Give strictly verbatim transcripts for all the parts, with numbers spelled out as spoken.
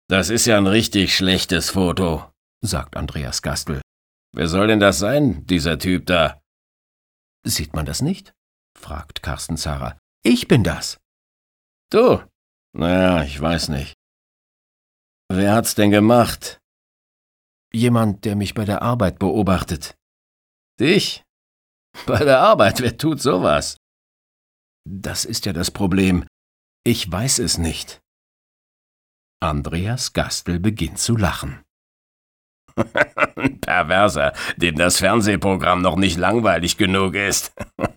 Das ist ja ein richtig schlechtes Foto, sagt Andreas Gastl. Wer soll denn das sein, dieser Typ da? Sieht man das nicht? Fragt Carsten Zara. Ich bin das. Du? Naja, ich weiß nicht. Wer hat's denn gemacht? Jemand, der mich bei der Arbeit beobachtet. Dich? Bei der Arbeit, wer tut sowas? Das ist ja das Problem. Ich weiß es nicht. Andreas Gastl beginnt zu lachen. Ein Perverser, dem das Fernsehprogramm noch nicht langweilig genug ist.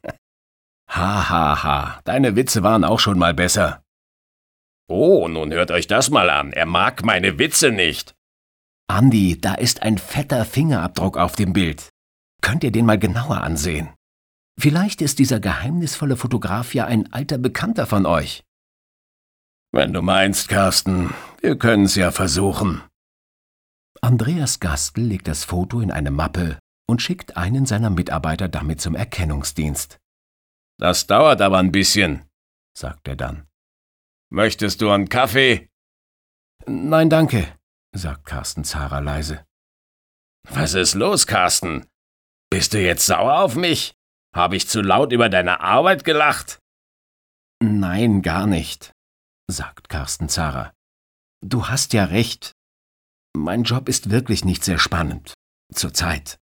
Ha, ha, ha, deine Witze waren auch schon mal besser. Oh, nun hört euch das mal an. Er mag meine Witze nicht. Andi, da ist ein fetter Fingerabdruck auf dem Bild. Könnt ihr den mal genauer ansehen? Vielleicht ist dieser geheimnisvolle Fotograf ja ein alter Bekannter von euch. Wenn du meinst, Carsten, wir können's ja versuchen. Andreas Gastl legt das Foto in eine Mappe und schickt einen seiner Mitarbeiter damit zum Erkennungsdienst. Das dauert aber ein bisschen, sagt er dann. Möchtest du einen Kaffee? Nein, danke, sagt Carsten Zara leise. Was ist los, Carsten? Bist du jetzt sauer auf mich? Habe ich zu laut über deine Arbeit gelacht? Nein, gar nicht, sagt Carsten Zara. Du hast ja recht. Mein Job ist wirklich nicht sehr spannend. Zurzeit.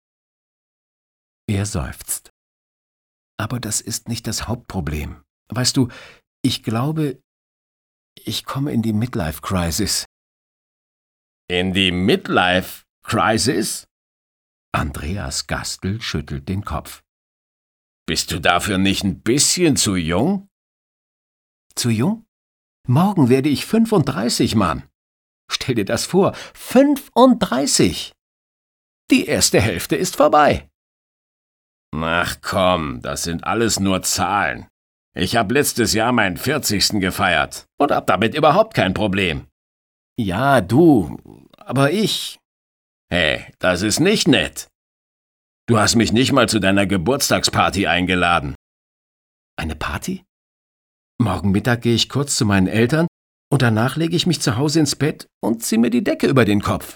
Er seufzt. Aber das ist nicht das Hauptproblem. Weißt du, ich glaube, ich komme in die Midlife-Crisis. In die Midlife-Crisis? Andreas Gastl schüttelt den Kopf. Bist du dafür nicht ein bisschen zu jung? Zu jung? Morgen werde ich fünfunddreißig, Mann. Stell dir das vor, fünfunddreißig. Die erste Hälfte ist vorbei. Ach komm, das sind alles nur Zahlen. Ich habe letztes Jahr meinen vierzigsten gefeiert und hab damit überhaupt kein Problem. Ja, du, aber ich... Hey, das ist nicht nett. Du hast mich nicht mal zu deiner Geburtstagsparty eingeladen. Eine Party? Morgen Mittag gehe ich kurz zu meinen Eltern und danach lege ich mich zu Hause ins Bett und ziehe mir die Decke über den Kopf.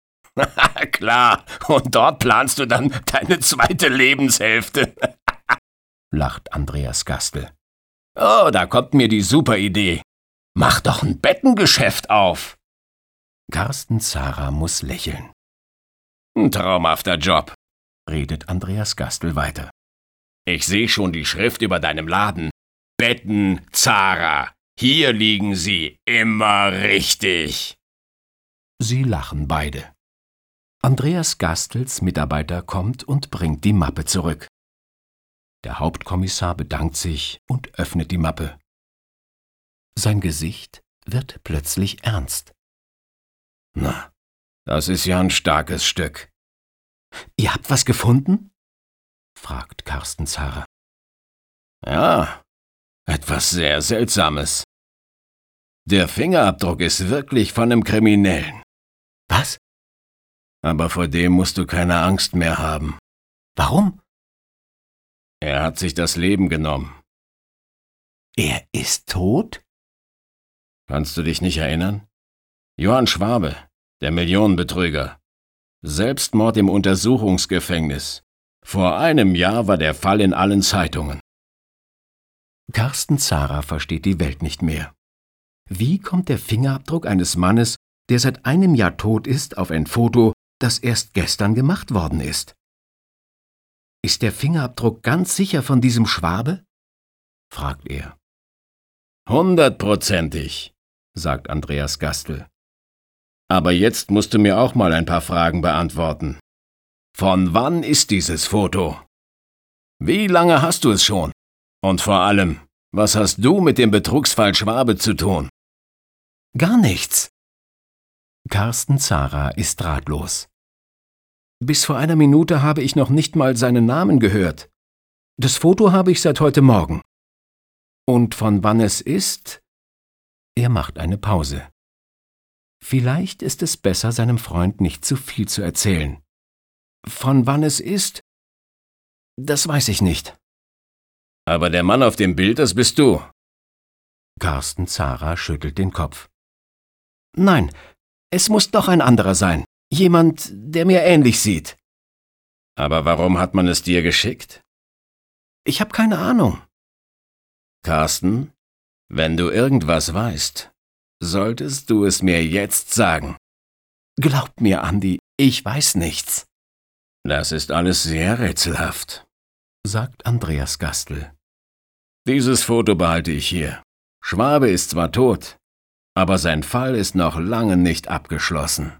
Klar, und dort planst du dann deine zweite Lebenshälfte. Lacht Andreas Gastl. Oh, da kommt mir die super Idee. Mach doch ein Bettengeschäft auf. Carsten Zara muss lächeln. Ein traumhafter Job, redet Andreas Gastl weiter. Ich sehe schon die Schrift über deinem Laden. Betten Zara. Hier liegen sie immer richtig. Sie lachen beide. Andreas Gastls Mitarbeiter kommt und bringt die Mappe zurück. Der Hauptkommissar bedankt sich und öffnet die Mappe. Sein Gesicht wird plötzlich ernst. Na, das ist ja ein starkes Stück. Ihr habt was gefunden? Fragt Carsten Zara. Ja, etwas sehr Seltsames. Der Fingerabdruck ist wirklich von einem Kriminellen. Was? Aber vor dem musst du keine Angst mehr haben. Warum? Er hat sich das Leben genommen. Er ist tot? Kannst du dich nicht erinnern? Johann Schwabe, der Millionenbetrüger. Selbstmord im Untersuchungsgefängnis. Vor einem Jahr war der Fall in allen Zeitungen. Carsten Zara versteht die Welt nicht mehr. Wie kommt der Fingerabdruck eines Mannes, der seit einem Jahr tot ist, auf ein Foto, das erst gestern gemacht worden ist? Ist der Fingerabdruck ganz sicher von diesem Schwabe? Fragt er. Hundertprozentig, sagt Andreas Gastl. Aber jetzt musst du mir auch mal ein paar Fragen beantworten. Von wann ist dieses Foto? Wie lange hast du es schon? Und vor allem, was hast du mit dem Betrugsfall Schwabe zu tun? Gar nichts. Carsten Zara ist ratlos. Bis vor einer Minute habe ich noch nicht mal seinen Namen gehört. Das Foto habe ich seit heute Morgen. Und von wann es ist? Er macht eine Pause. Vielleicht ist es besser, seinem Freund nicht zu viel zu erzählen. Von wann es ist? Das weiß ich nicht. Aber der Mann auf dem Bild, das bist du. Carsten Zara schüttelt den Kopf. Nein, Es muss doch ein anderer sein. Jemand, der mir ähnlich sieht. Aber warum hat man es dir geschickt? Ich habe keine Ahnung. Carsten, wenn du irgendwas weißt, solltest du es mir jetzt sagen. Glaub mir, Andi, ich weiß nichts, Das ist alles sehr rätselhaft, sagt Andreas Gastl. Dieses Foto behalte ich hier. Schwabe ist zwar tot, aber sein Fall ist noch lange nicht abgeschlossen.